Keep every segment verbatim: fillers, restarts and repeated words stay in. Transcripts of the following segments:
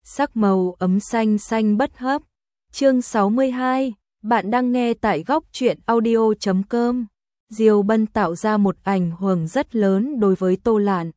sắc màu ấm xanh xanh bất hấp. Chương sáu mươi hai, bạn đang nghe tại góc truyện audio chấm com. Diêu Bân tạo ra một ảnh hưởng rất lớn đối với Tô Lạn.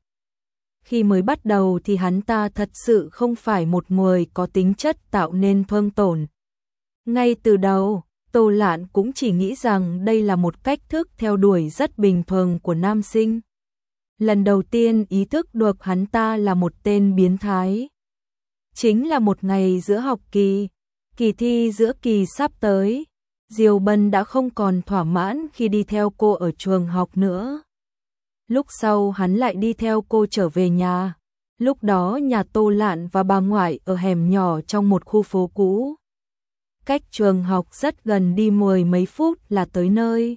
Khi mới bắt đầu thì hắn ta thật sự không phải một người có tính chất tạo nên thương tổn. Ngay từ đầu, Tô Lạn cũng chỉ nghĩ rằng đây là một cách thức theo đuổi rất bình thường của nam sinh. Lần đầu tiên ý thức được hắn ta là một tên biến thái. Chính là một ngày giữa học kỳ, kỳ thi giữa kỳ sắp tới. Diêu Bân đã không còn thỏa mãn khi đi theo cô ở trường học nữa. Lúc sau hắn lại đi theo cô trở về nhà. Lúc đó nhà Tô Lạn và bà ngoại ở hẻm nhỏ trong một khu phố cũ. Cách trường học rất gần, đi mười mấy phút là tới nơi.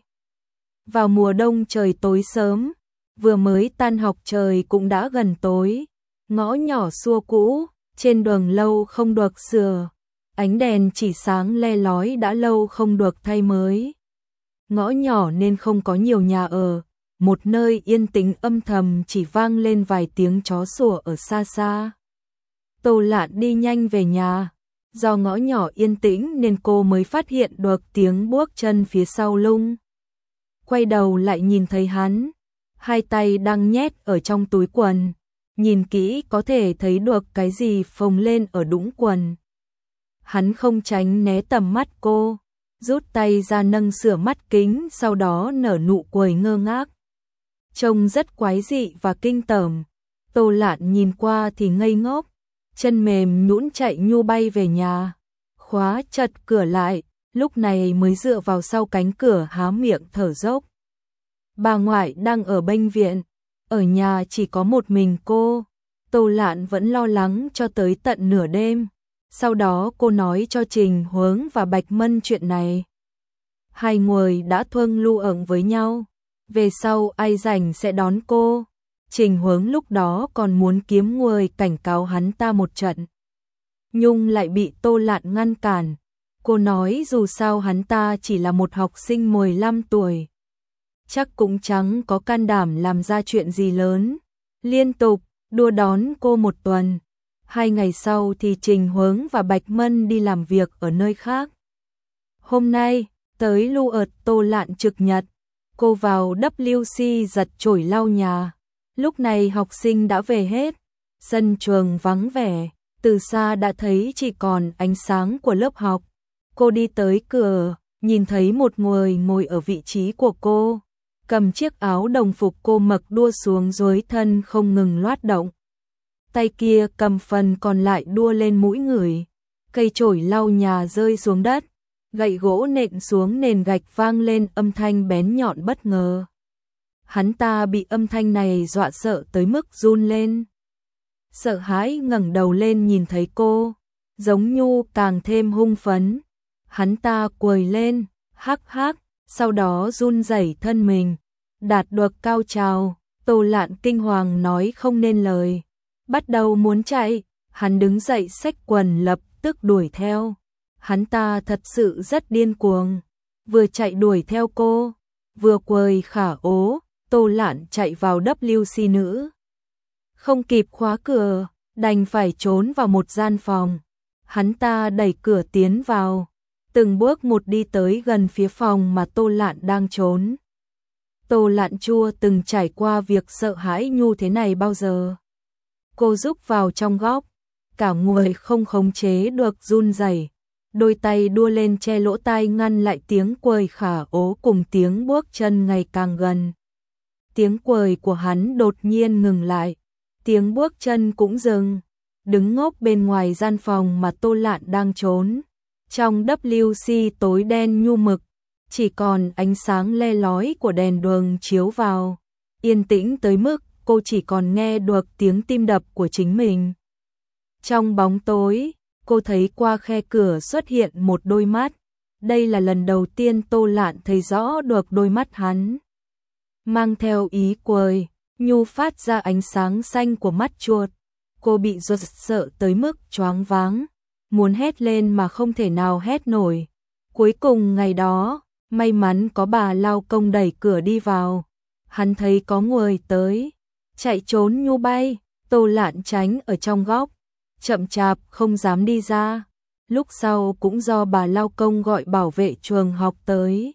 Vào mùa đông trời tối sớm, vừa mới tan học trời cũng đã gần tối. Ngõ nhỏ xua cũ, trên đường lâu không được sửa. Ánh đèn chỉ sáng le lói đã lâu không được thay mới. Ngõ nhỏ nên không có nhiều nhà ở, một nơi yên tĩnh âm thầm chỉ vang lên vài tiếng chó sủa ở xa xa. Tô Lạn đi nhanh về nhà, do ngõ nhỏ yên tĩnh nên cô mới phát hiện được tiếng bước chân phía sau lưng. Quay đầu lại nhìn thấy hắn, hai tay đang nhét ở trong túi quần, nhìn kỹ có thể thấy được cái gì phồng lên ở đũng quần. Hắn không tránh né tầm mắt cô, rút tay ra nâng sửa mắt kính, sau đó nở nụ cười ngơ ngác. Trông rất quái dị và kinh tởm. Tô Lạn nhìn qua thì ngây ngốc, chân mềm nhũn chạy nhu bay về nhà, khóa chặt cửa lại, lúc này mới dựa vào sau cánh cửa há miệng thở dốc. Bà ngoại đang ở bệnh viện, ở nhà chỉ có một mình cô. Tô Lạn vẫn lo lắng cho tới tận nửa đêm. Sau đó cô nói cho Trình Huống và Bạch Mân chuyện này. Hai người đã thương lưu ẩn với nhau, về sau ai rảnh sẽ đón cô. Trình Huống lúc đó còn muốn kiếm người cảnh cáo hắn ta một trận, nhưng lại bị Tô Lạn ngăn cản. Cô nói dù sao hắn ta chỉ là một học sinh mười lăm tuổi, chắc cũng chẳng có can đảm làm ra chuyện gì lớn. Liên tục đua đón cô một tuần. Hai ngày sau thì Trình Huống và Bạch Mân đi làm việc ở nơi khác. Hôm nay, tới lưu ợt Tô Lạn trực nhật, cô vào W C giật chổi lau nhà. Lúc này học sinh đã về hết, sân trường vắng vẻ, từ xa đã thấy chỉ còn ánh sáng của lớp học. Cô đi tới cửa, nhìn thấy một người ngồi ở vị trí của cô, cầm chiếc áo đồng phục cô mặc đua xuống dưới thân không ngừng loát động. Tay kia cầm phần còn lại đua lên mũi người. Cây chổi lau nhà rơi xuống đất, gậy gỗ nện xuống nền gạch vang lên âm thanh bén nhọn bất ngờ. Hắn ta bị âm thanh này dọa sợ tới mức run lên. Sợ hãi ngẩng đầu lên nhìn thấy cô, giống Nhu càng thêm hung phấn. Hắn ta quỳ lên, hắc hắc, sau đó run rẩy thân mình, đạt được cao trào. Tô Lạn kinh hoàng nói không nên lời, bắt đầu muốn chạy. Hắn đứng dậy xách quần lập tức đuổi theo. Hắn ta thật sự rất điên cuồng, vừa chạy đuổi theo cô, vừa quỳ khả ố. Tô Lạn chạy vào W C nữ, không kịp khóa cửa, đành phải trốn vào một gian phòng. Hắn ta đẩy cửa tiến vào, từng bước một đi tới gần phía phòng mà Tô Lạn đang trốn. Tô Lạn chưa từng trải qua việc sợ hãi như thế này bao giờ. Cô rúc vào trong góc, cả người không khống chế được run rẩy, đôi tay đua lên che lỗ tai ngăn lại tiếng quầy khả ố cùng tiếng bước chân ngày càng gần. Tiếng quầy của hắn đột nhiên ngừng lại, tiếng bước chân cũng dừng, đứng ngốc bên ngoài gian phòng mà Tô Lạn đang trốn. Trong W C tối đen nhu mực, chỉ còn ánh sáng le lói của đèn đường chiếu vào, yên tĩnh tới mức cô chỉ còn nghe được tiếng tim đập của chính mình. Trong bóng tối, cô thấy qua khe cửa xuất hiện một đôi mắt. Đây là lần đầu tiên Tô Lạn thấy rõ được đôi mắt hắn, mang theo ý cười, nhu phát ra ánh sáng xanh của mắt chuột. Cô bị giật sợ tới mức choáng váng, muốn hét lên mà không thể nào hét nổi. Cuối cùng ngày đó, may mắn có bà lao công đẩy cửa đi vào. Hắn thấy có người tới, chạy trốn nhu bay. Tô Lạn tránh ở trong góc, chậm chạp không dám đi ra. Lúc sau cũng do bà lao công gọi bảo vệ trường học tới.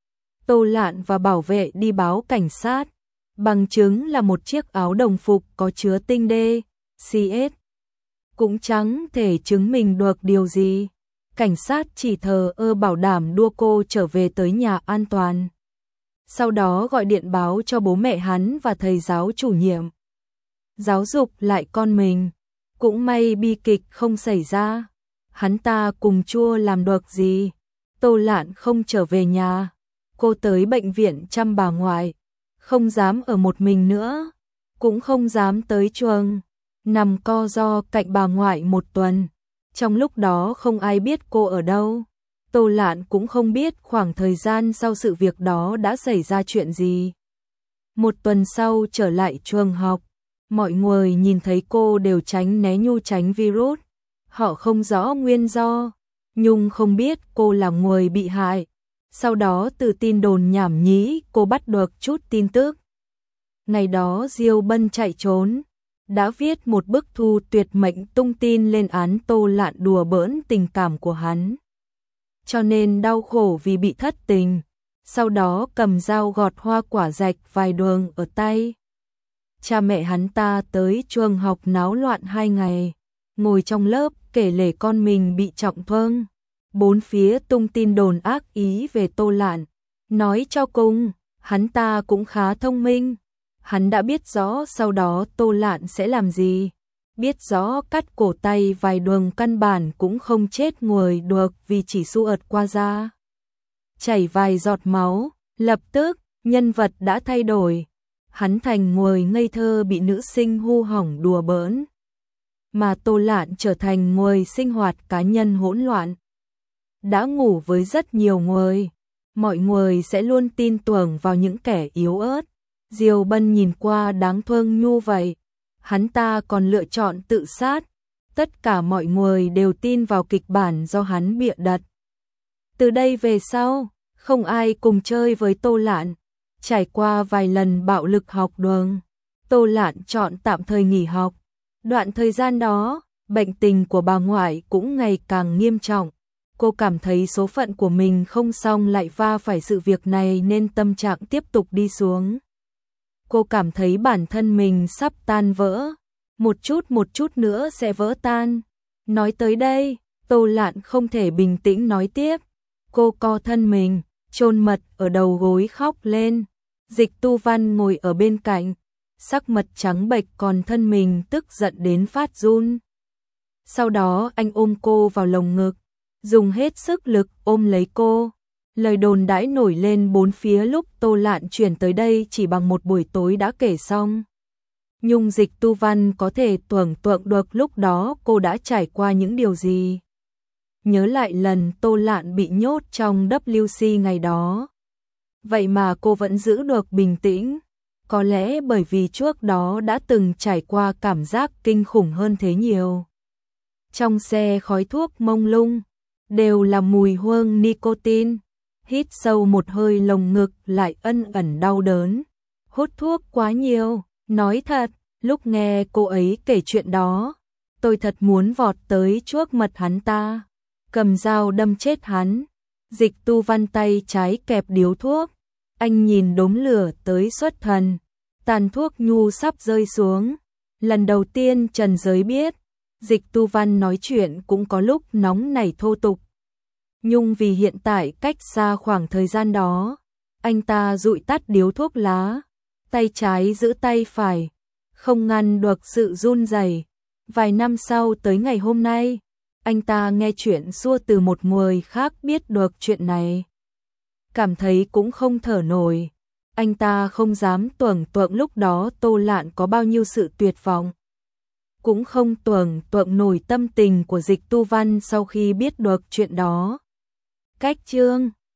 Tô Lạn và bảo vệ đi báo cảnh sát. Bằng chứng là một chiếc áo đồng phục có chứa tinh đê, xê ét. Cũng chẳng thể chứng minh được điều gì. Cảnh sát chỉ thờ ơ bảo đảm đưa cô trở về tới nhà an toàn. Sau đó gọi điện báo cho bố mẹ hắn và thầy giáo chủ nhiệm. Giáo dục lại con mình. Cũng may bi kịch không xảy ra. Hắn ta cùng chua làm được gì. Tô Lạn không trở về nhà. Cô tới bệnh viện chăm bà ngoại. Không dám ở một mình nữa. Cũng không dám tới trường. Nằm co ro cạnh bà ngoại một tuần. Trong lúc đó không ai biết cô ở đâu. Tô Lạn cũng không biết khoảng thời gian sau sự việc đó đã xảy ra chuyện gì. Một tuần sau trở lại trường học, mọi người nhìn thấy cô đều tránh né Nhu tránh virus. Họ không rõ nguyên do, Nhung không biết cô là người bị hại. Sau đó từ tin đồn nhảm nhí cô bắt được chút tin tức. Ngày đó Diêu Bân chạy trốn, đã viết một bức thư tuyệt mệnh tung tin lên án Tô Lạn đùa bỡn tình cảm của hắn. Cho nên đau khổ vì bị thất tình, sau đó cầm dao gọt hoa quả rạch vài đường ở tay. Cha mẹ hắn ta tới trường học náo loạn hai ngày, ngồi trong lớp kể lể con mình bị trọng thương. Bốn phía tung tin đồn ác ý về Tô Lạn, nói cho cùng, hắn ta cũng khá thông minh. Hắn đã biết rõ sau đó Tô Lạn sẽ làm gì, biết rõ cắt cổ tay vài đường căn bản cũng không chết người được vì chỉ xu ợt qua da. Chảy vài giọt máu, lập tức, nhân vật đã thay đổi. Hắn thành người ngây thơ bị nữ sinh hu hỏng đùa bỡn. Mà Tô Lạn trở thành người sinh hoạt cá nhân hỗn loạn. Đã ngủ với rất nhiều người, mọi người sẽ luôn tin tưởng vào những kẻ yếu ớt. Diêu Bân nhìn qua đáng thương Nhu vậy. Hắn ta còn lựa chọn tự sát. Tất cả mọi người đều tin vào kịch bản do hắn bịa đặt. Từ đây về sau, không ai cùng chơi với Tô Lạn. Trải qua vài lần bạo lực học đường, Tô Lạn chọn tạm thời nghỉ học. Đoạn thời gian đó, bệnh tình của bà ngoại cũng ngày càng nghiêm trọng. Cô cảm thấy số phận của mình không xong lại va phải sự việc này nên tâm trạng tiếp tục đi xuống. Cô cảm thấy bản thân mình sắp tan vỡ, một chút một chút nữa sẽ vỡ tan. Nói tới đây, Tô Lạn không thể bình tĩnh nói tiếp. Cô co thân mình, chôn mật ở đầu gối khóc lên. Dịch Tu Văn ngồi ở bên cạnh, sắc mặt trắng bệch còn thân mình tức giận đến phát run. Sau đó anh ôm cô vào lồng ngực, dùng hết sức lực ôm lấy cô. Lời đồn đãi nổi lên bốn phía lúc Tô Lạn chuyển tới đây chỉ bằng một buổi tối đã kể xong. Nhung Dịch Tu Văn có thể tưởng tượng được lúc đó cô đã trải qua những điều gì. Nhớ lại lần Tô Lạn bị nhốt trong W C ngày đó. Vậy mà cô vẫn giữ được bình tĩnh. Có lẽ bởi vì trước đó đã từng trải qua cảm giác kinh khủng hơn thế nhiều. Trong xe khói thuốc mông lung, đều là mùi hương nicotine. Hít sâu một hơi lồng ngực lại ân ẩn đau đớn. Hút thuốc quá nhiều, nói thật, lúc nghe cô ấy kể chuyện đó, tôi thật muốn vọt tới trước mặt hắn ta, cầm dao đâm chết hắn. Dịch Tu Văn tay trái kẹp điếu thuốc, anh nhìn đốm lửa tới xuất thần, tàn thuốc nhu sắp rơi xuống. Lần đầu tiên Trần Giới biết, Dịch Tu Văn nói chuyện cũng có lúc nóng nảy thô tục. Nhung vì hiện tại cách xa khoảng thời gian đó, anh ta dụi tắt điếu thuốc lá, tay trái giữ tay phải, không ngăn được sự run rẩy. Vài năm sau tới ngày hôm nay, anh ta nghe chuyện xua từ một người khác biết được chuyện này. Cảm thấy cũng không thở nổi, anh ta không dám tưởng tượng lúc đó Tô Lạn có bao nhiêu sự tuyệt vọng. Cũng không tưởng tượng nổi tâm tình của Dịch Tu Văn sau khi biết được chuyện đó. Cách chương